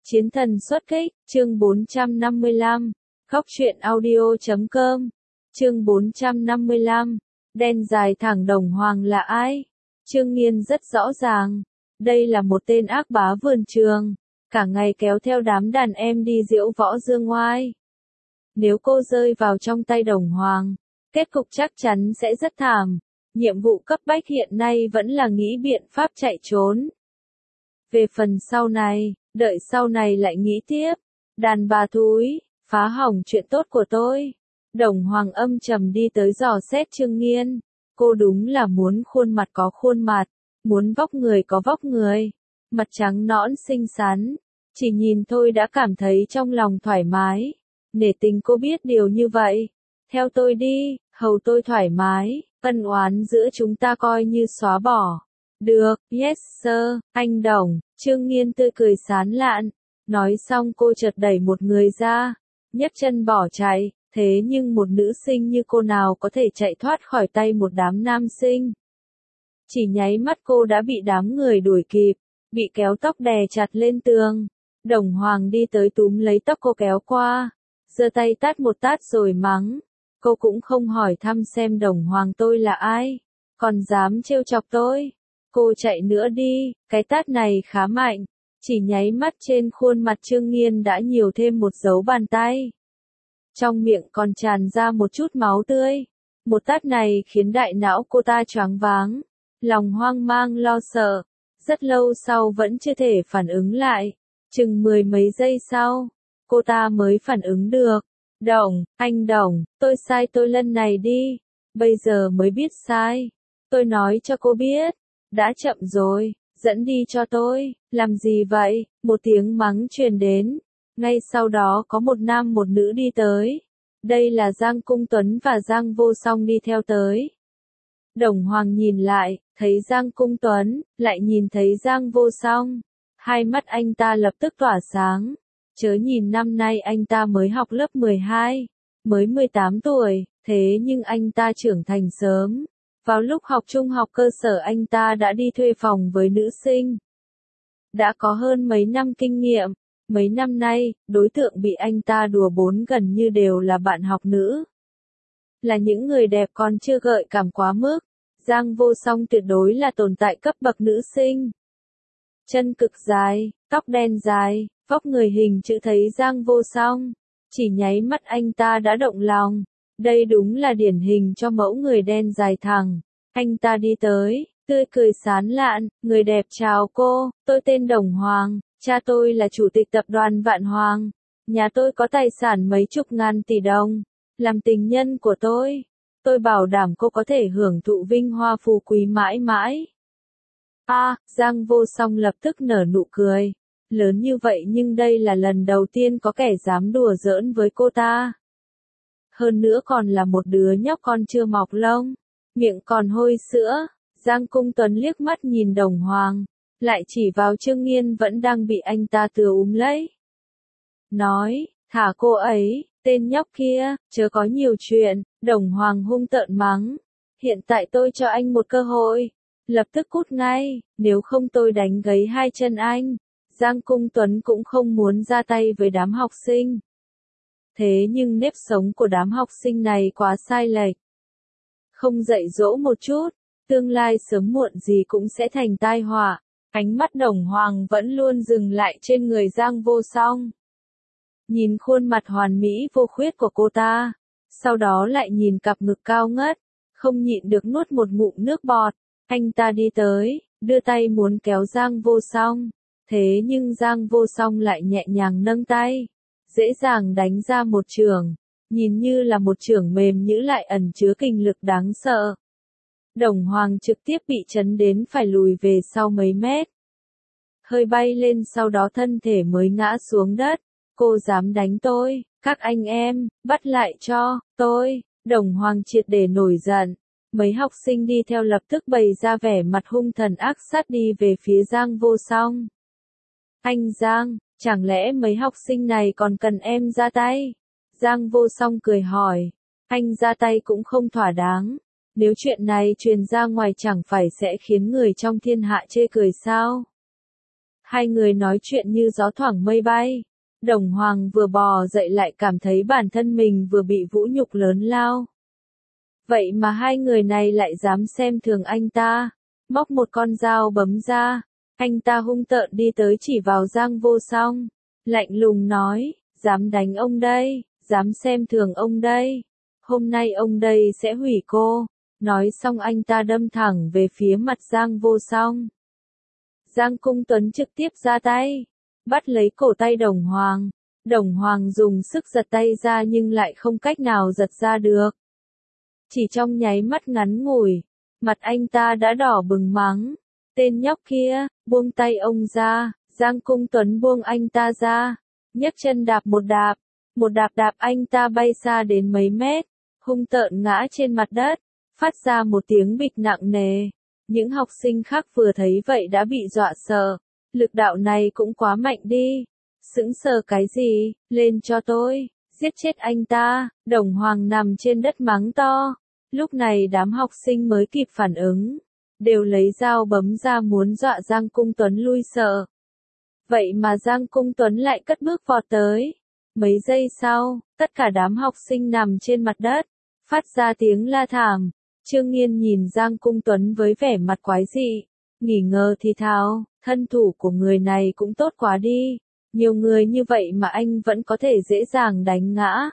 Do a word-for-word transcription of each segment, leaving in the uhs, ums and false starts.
Chiến thần xuất kích, chương bốn trăm năm mươi lăm, Góc truyện audio chấm com, chương bốn trăm năm mươi lăm, đen dài thẳng Đồng Hoàng là ai? Trương Nghiên rất rõ ràng, đây là một tên ác bá vườn trường, cả ngày kéo theo đám đàn em đi diễu võ dương ngoai. Nếu cô rơi vào trong tay Đồng Hoàng, kết cục chắc chắn sẽ rất thảm, nhiệm vụ cấp bách hiện nay vẫn là nghĩ biện pháp chạy trốn. Về phần sau này, đợi sau này lại nghĩ tiếp. Đàn bà thúi, phá hỏng chuyện tốt của tôi. Đồng Hoàng âm trầm đi tới dò xét Trương Nghiên. Cô đúng là muốn khuôn mặt có khuôn mặt, muốn vóc người có vóc người, mặt trắng nõn xinh xắn. Chỉ nhìn thôi đã cảm thấy trong lòng thoải mái. Nể tình cô biết điều như vậy. Theo tôi đi, hầu tôi thoải mái, ân oán giữa chúng ta coi như xóa bỏ. Được, yes sir, anh Đồng. Trương Nghiên tươi cười sán lạn. Nói xong cô chợt đẩy một người ra, nhấc chân bỏ chạy. Thế nhưng một nữ sinh như cô nào có thể chạy thoát khỏi tay một đám nam sinh. Chỉ nháy mắt cô đã bị đám người đuổi kịp, bị kéo tóc đè chặt lên tường. Đồng Hoàng đi tới túm lấy tóc cô kéo qua, giơ tay tát một tát rồi mắng. Cô cũng không hỏi thăm xem Đồng Hoàng tôi là ai, còn dám trêu chọc tôi. Cô chạy nữa đi, cái tát này khá mạnh, chỉ nháy mắt trên khuôn mặt Trương Nghiên đã nhiều thêm một dấu bàn tay. Trong miệng còn tràn ra một chút máu tươi. Một tát này khiến đại não cô ta choáng váng, lòng hoang mang lo sợ. Rất lâu sau vẫn chưa thể phản ứng lại. Chừng mười mấy giây sau, cô ta mới phản ứng được. Đồng, anh Đồng, tôi sai tôi lần này đi. Bây giờ mới biết sai. Tôi nói cho cô biết. Đã chậm rồi, dẫn đi cho tôi. Làm gì vậy? Một tiếng mắng truyền đến. Ngay sau đó có một nam một nữ đi tới. Đây là Giang Cung Tuấn và Giang Vô Song đi theo tới. Đồng Hoàng nhìn lại, thấy Giang Cung Tuấn, lại nhìn thấy Giang Vô Song. Hai mắt anh ta lập tức tỏa sáng. Chớ nhìn năm nay anh ta mới học lớp mười hai, mới mười tám tuổi, thế nhưng anh ta trưởng thành sớm. Vào lúc học trung học cơ sở anh ta đã đi thuê phòng với nữ sinh. Đã có hơn mấy năm kinh nghiệm. Mấy năm nay, đối tượng bị anh ta đùa bỡn gần như đều là bạn học nữ. Là những người đẹp còn chưa gợi cảm quá mức. Giang Vô Song tuyệt đối là tồn tại cấp bậc nữ sinh. Chân cực dài, tóc đen dài, vóc người hình chữ thấy Giang Vô Song. Chỉ nháy mắt anh ta đã động lòng. Đây đúng là điển hình cho mẫu người đen dài thẳng. Anh ta đi tới, tươi cười sán lạn, người đẹp chào cô, tôi tên Đồng Hoàng. Cha tôi là chủ tịch tập đoàn Vạn Hoàng. Nhà tôi có tài sản mấy chục ngàn tỷ đồng. Làm tình nhân của tôi, tôi bảo đảm cô có thể hưởng thụ vinh hoa phú quý mãi mãi. A, à, Giang Vô Song lập tức nở nụ cười. Lớn như vậy nhưng đây là lần đầu tiên có kẻ dám đùa giỡn với cô ta. Hơn nữa còn là một đứa nhóc con chưa mọc lông, miệng còn hôi sữa. Giang Cung Tuấn liếc mắt nhìn Đồng Hoàng, lại chỉ vào Trương Nghiên vẫn đang bị anh ta tựa úm lấy. Nói, thả cô ấy, tên nhóc kia, chớ có nhiều chuyện. Đồng Hoàng hung tợn mắng. Hiện tại tôi cho anh một cơ hội. Lập tức cút ngay, nếu không tôi đánh gãy hai chân anh. Giang Cung Tuấn cũng không muốn ra tay với đám học sinh. Thế nhưng nếp sống của đám học sinh này quá sai lệch. Không dạy dỗ một chút, tương lai sớm muộn gì cũng sẽ thành tai họa. Ánh mắt Đồng Hoàng vẫn luôn dừng lại trên người Giang Vô Song. Nhìn khuôn mặt hoàn mỹ vô khuyết của cô ta, sau đó lại nhìn cặp ngực cao ngất, không nhịn được nuốt một ngụm nước bọt. Anh ta đi tới, đưa tay muốn kéo Giang Vô Song, thế nhưng Giang Vô Song lại nhẹ nhàng nâng tay, dễ dàng đánh ra một chưởng, nhìn như là một chưởng mềm nhữ lại ẩn chứa kình lực đáng sợ. Đồng Hoàng trực tiếp bị chấn đến phải lùi về sau mấy mét. Hơi bay lên sau đó thân thể mới ngã xuống đất. Cô dám đánh tôi, các anh em, bắt lại cho, tôi. Đồng Hoàng triệt để nổi giận. Mấy học sinh đi theo lập tức bày ra vẻ mặt hung thần ác sát đi về phía Giang Vô Song. Anh Giang, chẳng lẽ mấy học sinh này còn cần em ra tay? Giang Vô Song cười hỏi. Anh ra tay cũng không thỏa đáng. Nếu chuyện này truyền ra ngoài chẳng phải sẽ khiến người trong thiên hạ chê cười sao? Hai người nói chuyện như gió thoảng mây bay. Đồng Hoàng vừa bò dậy lại cảm thấy bản thân mình vừa bị vũ nhục lớn lao. Vậy mà hai người này lại dám xem thường anh ta. Móc một con dao bấm ra. Anh ta hung tợn đi tới chỉ vào Giang Vô Song. Lạnh lùng nói, dám đánh ông đây, dám xem thường ông đây. Hôm nay ông đây sẽ hủy cô. Nói xong anh ta đâm thẳng về phía mặt Giang Vô Song. Giang Cung Tuấn trực tiếp ra tay. Bắt lấy cổ tay Đồng Hoàng. Đồng Hoàng dùng sức giật tay ra nhưng lại không cách nào giật ra được. Chỉ trong nháy mắt ngắn ngủi, mặt anh ta đã đỏ bừng mắng. Tên nhóc kia, buông tay ông ra. Giang Cung Tuấn buông anh ta ra. Nhấc chân đạp một đạp. Một đạp đạp anh ta bay xa đến mấy mét. Hung tợn ngã trên mặt đất. Phát ra một tiếng bịch nặng nề. Những học sinh khác vừa thấy vậy đã bị dọa sợ. Lực đạo này cũng quá mạnh đi. Sững sờ cái gì, lên cho tôi, giết chết anh ta. Đồng Hoàng nằm trên đất mắng to. Lúc này đám học sinh mới kịp phản ứng. Đều lấy dao bấm ra muốn dọa Giang Cung Tuấn lui sợ. Vậy mà Giang Cung Tuấn lại cất bước vọt tới. Mấy giây sau, tất cả đám học sinh nằm trên mặt đất. Phát ra tiếng la thảm. Trương Nghiên nhìn Giang Cung Tuấn với vẻ mặt quái dị. Nghỉ ngờ thì thào, thân thủ của người này cũng tốt quá đi. Nhiều người như vậy mà anh vẫn có thể dễ dàng đánh ngã.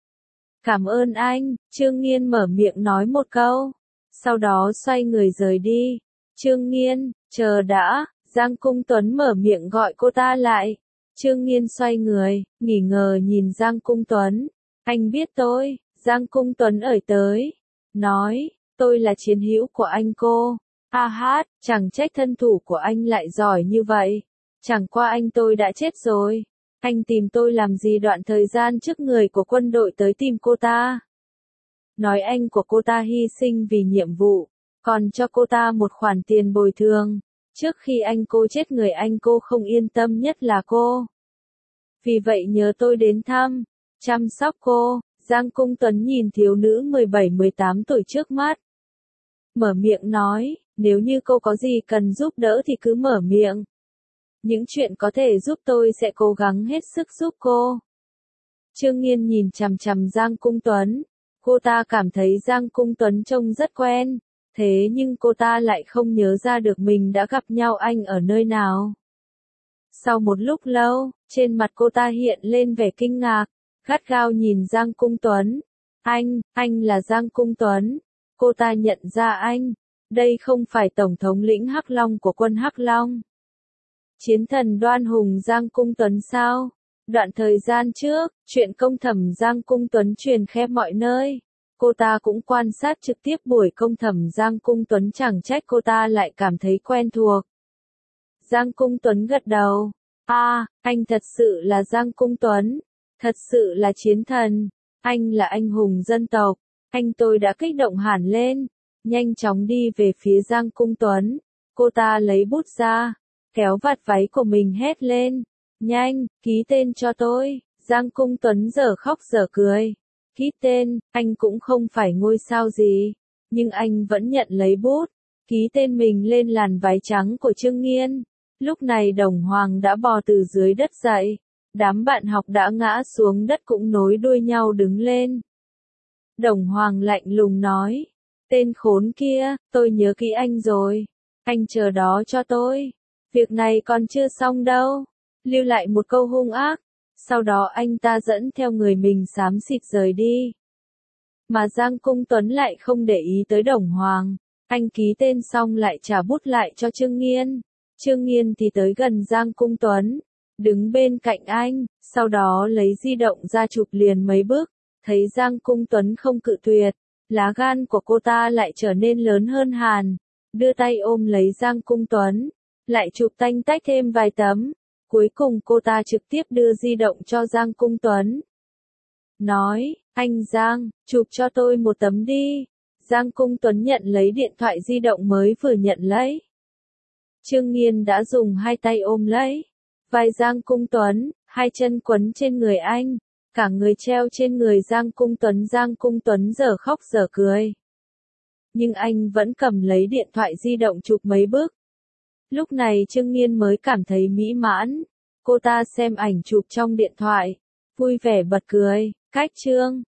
Cảm ơn anh, Trương Nghiên mở miệng nói một câu. Sau đó xoay người rời đi. Trương Nghiên, chờ đã, Giang Cung Tuấn mở miệng gọi cô ta lại. Trương Nghiên xoay người, nghỉ ngờ nhìn Giang Cung Tuấn. Anh biết tôi, Giang Cung Tuấn ởi tới. Nói, tôi là chiến hữu của anh cô. Ha hát, chẳng trách thân thủ của anh lại giỏi như vậy. Chẳng qua anh tôi đã chết rồi. Anh tìm tôi làm gì đoạn thời gian trước người của quân đội tới tìm cô ta. Nói anh của cô ta hy sinh vì nhiệm vụ, còn cho cô ta một khoản tiền bồi thường. Trước khi anh cô chết người anh cô không yên tâm nhất là cô. Vì vậy nhớ tôi đến thăm, chăm sóc cô. Giang Cung Tuấn nhìn thiếu nữ mười bảy mười tám tuổi trước mắt. Mở miệng nói, nếu như cô có gì cần giúp đỡ thì cứ mở miệng. Những chuyện có thể giúp tôi sẽ cố gắng hết sức giúp cô. Trương Nghiên nhìn chằm chằm Giang Cung Tuấn. Cô ta cảm thấy Giang Cung Tuấn trông rất quen. Thế nhưng cô ta lại không nhớ ra được mình đã gặp nhau anh ở nơi nào. Sau một lúc lâu, trên mặt cô ta hiện lên vẻ kinh ngạc. Gắt gao nhìn Giang Cung Tuấn. Anh, anh là Giang Cung Tuấn. Cô ta nhận ra anh. Đây không phải Tổng thống lĩnh Hắc Long của quân Hắc Long. Chiến thần Đoan Hùng Giang Cung Tuấn sao? Đoạn thời gian trước, chuyện công thẩm Giang Cung Tuấn truyền khắp mọi nơi. Cô ta cũng quan sát trực tiếp buổi công thẩm Giang Cung Tuấn, chẳng trách cô ta lại cảm thấy quen thuộc. Giang Cung Tuấn gật đầu. À, anh thật sự là Giang Cung Tuấn. Thật sự là chiến thần. Anh là anh hùng dân tộc. Anh tôi đã kích động hẳn lên. Nhanh chóng đi về phía Giang Cung Tuấn. Cô ta lấy bút ra. Kéo vạt váy của mình hét lên. Nhanh, ký tên cho tôi. Giang Cung Tuấn dở khóc dở cười. Ký tên, anh cũng không phải ngôi sao gì. Nhưng anh vẫn nhận lấy bút. Ký tên mình lên làn váy trắng của Trương Nghiên. Lúc này Đồng Hoàng đã bò từ dưới đất dậy. Đám bạn học đã ngã xuống đất cũng nối đuôi nhau đứng lên. Đồng Hoàng lạnh lùng nói. Tên khốn kia, tôi nhớ kỹ anh rồi. Anh chờ đó cho tôi. Việc này còn chưa xong đâu. Lưu lại một câu hung ác. Sau đó anh ta dẫn theo người mình xám xịt rời đi. Mà Giang Cung Tuấn lại không để ý tới Đồng Hoàng. Anh ký tên xong lại trả bút lại cho Trương Nghiên. Trương Nghiên thì tới gần Giang Cung Tuấn. Đứng bên cạnh anh. Sau đó lấy di động ra chụp liền mấy bước. Thấy Giang Cung Tuấn không cự tuyệt. Lá gan của cô ta lại trở nên lớn hơn hẳn. Đưa tay ôm lấy Giang Cung Tuấn. Lại chụp tanh tách thêm vài tấm. Cuối cùng cô ta trực tiếp đưa di động cho Giang Cung Tuấn. Nói, anh Giang, chụp cho tôi một tấm đi. Giang Cung Tuấn nhận lấy điện thoại di động mới vừa nhận lấy. Trương Nghiên đã dùng hai tay ôm lấy vai Giang Cung Tuấn, hai chân quấn trên người anh, cả người treo trên người Giang Cung Tuấn. Giang Cung Tuấn dở khóc dở cười. Nhưng anh vẫn cầm lấy điện thoại di động chụp mấy bước. Lúc này Trương Nghiên mới cảm thấy mỹ mãn. Cô ta xem ảnh chụp trong điện thoại, vui vẻ bật cười, cách Trương